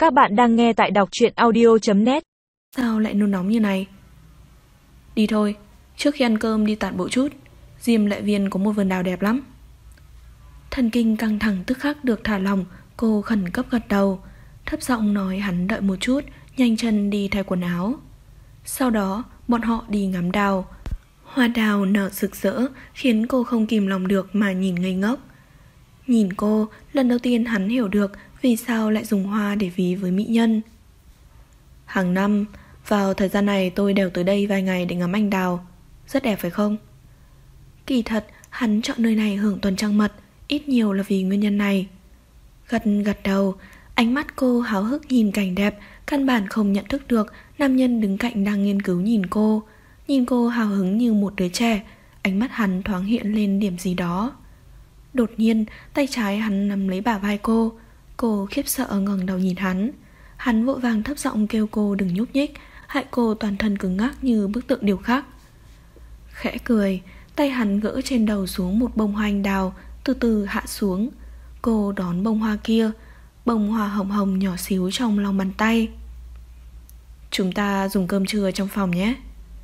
Các bạn đang nghe tại đọc truyện audio.net. Sao lại nôn nóng như này? Đi thôi, trước khi ăn cơm đi tản bộ chút. Diêm Lệ Viên có một vườn đào đẹp lắm. Thần kinh căng thẳng tức khắc được thả lỏng. Cô khẩn cấp gật đầu, thấp giọng nói hắn đợi một chút, nhanh chân đi thay quần áo. Sau đó bọn họ đi ngắm đào. Hoa đào nở rực rỡ khiến cô không kìm lòng được mà nhìn ngây ngốc. Nhìn cô, lần đầu tiên hắn hiểu được vì sao lại dùng hoa để ví với mỹ nhân. Hàng năm, vào thời gian này tôi đều tới đây vài ngày để ngắm anh đào. Rất đẹp phải không? Kỳ thật, hắn chọn nơi này hưởng tuần trăng mật, ít nhiều là vì nguyên nhân này. Gật đầu, ánh mắt cô háo hức nhìn cảnh đẹp, căn bản không nhận thức được nam nhân đứng cạnh đang nghiên cứu nhìn cô. Nhìn cô hào hứng như một đứa trẻ, ánh mắt hắn thoáng hiện lên điểm gì đó. Đột nhiên, tay trái hắn nắm lấy bả vai cô. Cô khiếp sợ ngẩng đầu nhìn hắn. Hắn vội vàng thấp giọng kêu cô đừng nhúc nhích, hại cô toàn thân cứng ngắc như bức tượng điêu khắc. Khẽ cười, tay hắn gỡ trên đầu xuống một bông hoa anh đào, từ từ hạ xuống. Cô đón bông hoa kia, bông hoa hồng hồng nhỏ xíu trong lòng bàn tay. Chúng ta dùng cơm trưa trong phòng nhé.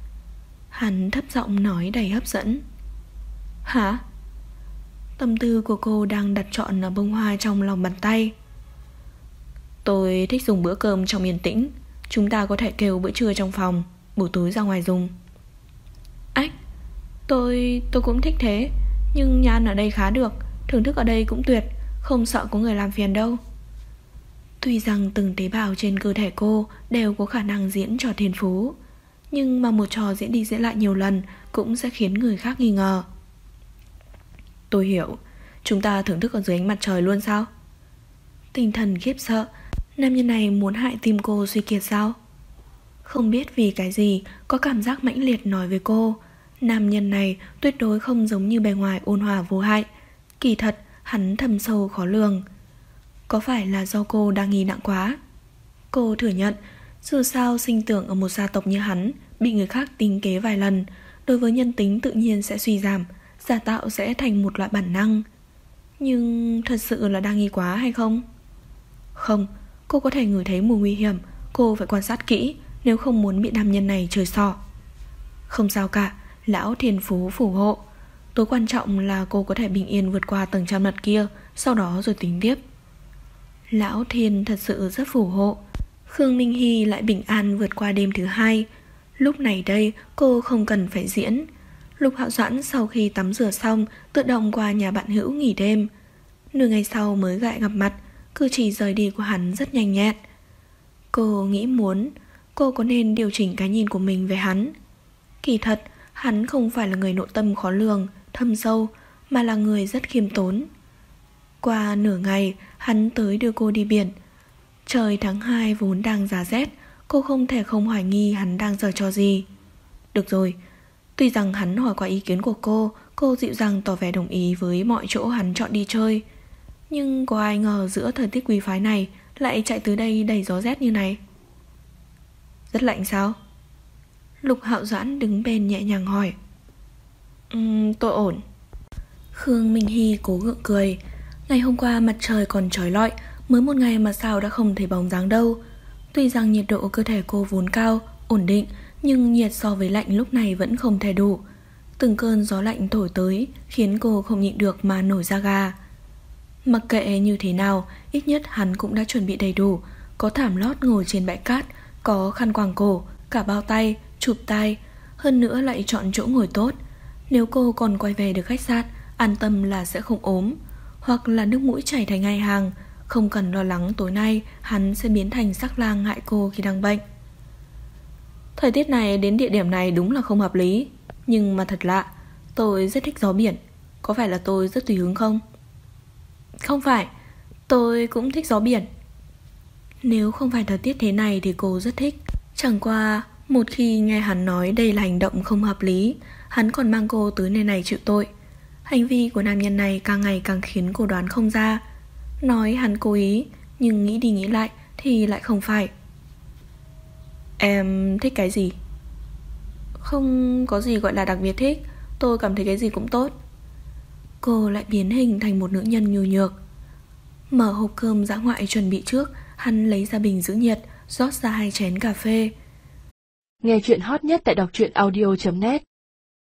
Hắn thấp giọng nói đầy hấp dẫn. Hả? Tâm tư của cô đang đặt trọn ở bông hoa trong lòng bàn tay. Tôi thích dùng bữa cơm trong yên tĩnh. Chúng ta có thể kêu bữa trưa trong phòng, buổi tối ra ngoài dùng. Ách, tôi cũng thích thế. Nhưng nhà ăn ở đây khá được, thưởng thức ở đây cũng tuyệt, không sợ có người làm phiền đâu. Tuy rằng từng tế bào trên cơ thể cô đều có khả năng diễn trò thiên phú, nhưng mà một trò diễn đi diễn lại nhiều lần cũng sẽ khiến người khác nghi ngờ. Tôi hiểu. Chúng ta thưởng thức ở dưới ánh mặt trời luôn sao? Tinh thần khiếp sợ, nam nhân này muốn hại tim cô suy kiệt sao? Không biết vì cái gì, có cảm giác mãnh liệt nói với cô, nam nhân này tuyệt đối không giống như bề ngoài ôn hòa vô hại. Kỳ thật, hắn thầm sâu khó lường. Có phải là do cô đang nghi nặng quá? Cô thừa nhận, dù sao sinh tưởng ở một gia tộc như hắn, bị người khác tính kế vài lần, đối với nhân tính tự nhiên sẽ suy giảm, giả tạo sẽ thành một loại bản năng. Nhưng thật sự là đang nghi quá hay không? Không, cô có thể ngửi thấy mùi nguy hiểm. Cô phải quan sát kỹ, nếu không muốn bị nam nhân này chơi xỏ. Không sao cả, lão thiên phú phù hộ. Tối quan trọng là cô có thể bình yên vượt qua tầng trăm mật kia, sau đó rồi tính tiếp. Lão thiên thật sự rất phù hộ. Khương Minh Hy lại bình an vượt qua đêm thứ hai. Lúc này đây cô không cần phải diễn. Lục Hạo Doãn sau khi tắm rửa xong tự động qua nhà bạn hữu nghỉ đêm. Nửa ngày sau mới lại gặp mặt. Cử chỉ rời đi của hắn rất nhanh nhẹn. Cô nghĩ cô có nên điều chỉnh cái nhìn của mình về hắn. Kỳ thật hắn không phải là người nội tâm khó lường, thâm sâu, mà là người rất khiêm tốn. Qua nửa ngày hắn tới đưa cô đi biển. Trời tháng 2 vốn đang giá rét, cô không thể không hoài nghi hắn đang giở trò gì. Được rồi, tuy rằng hắn hỏi qua ý kiến của cô dịu dàng tỏ vẻ đồng ý với mọi chỗ hắn chọn đi chơi. Nhưng có ai ngờ giữa thời tiết quý phái này lại chạy tới đây đầy gió rét như này. Rất lạnh sao? Lục Hạo Doãn đứng bên nhẹ nhàng hỏi. Tôi ổn. Khương Minh Hy cố gượng cười. Ngày hôm qua mặt trời còn chói lọi, mới một ngày mà sao đã không thấy bóng dáng đâu. Tuy rằng nhiệt độ cơ thể cô vốn cao, ổn định, nhưng nhiệt so với lạnh lúc này vẫn không thể đủ. Từng cơn gió lạnh thổi tới khiến cô không nhịn được mà nổi da gà. Mặc kệ như thế nào, ít nhất hắn cũng đã chuẩn bị đầy đủ. Có thảm lót ngồi trên bãi cát, có khăn quàng cổ, cả bao tay, chụp tay, hơn nữa lại chọn chỗ ngồi tốt. Nếu cô còn quay về được khách sạn, an tâm là sẽ không ốm, hoặc là nước mũi chảy thành hai hàng. Không cần lo lắng tối nay hắn sẽ biến thành sắc lang hại cô khi đang bệnh. Thời tiết này đến địa điểm này đúng là không hợp lý. Nhưng mà thật lạ, tôi rất thích gió biển. Có phải là tôi rất tùy hứng không? Không phải, tôi cũng thích gió biển. Nếu không phải thời tiết thế này thì cô rất thích. Chẳng qua một khi nghe hắn nói đây là hành động không hợp lý, hắn còn mang cô tới nơi này chịu tội. Hành vi của nam nhân này càng ngày càng khiến cô đoán không ra. Nói hắn cố ý, nhưng nghĩ đi nghĩ lại thì lại không phải. Em thích cái gì? Không có gì gọi là đặc biệt thích, tôi cảm thấy cái gì cũng tốt. Cô lại biến hình thành một nữ nhân nhu nhược. Mở hộp cơm dã ngoại chuẩn bị trước, Hắn lấy ra bình giữ nhiệt, rót ra 2 chén cà phê. Nghe chuyện hot nhất tại đọc truyện audio.net.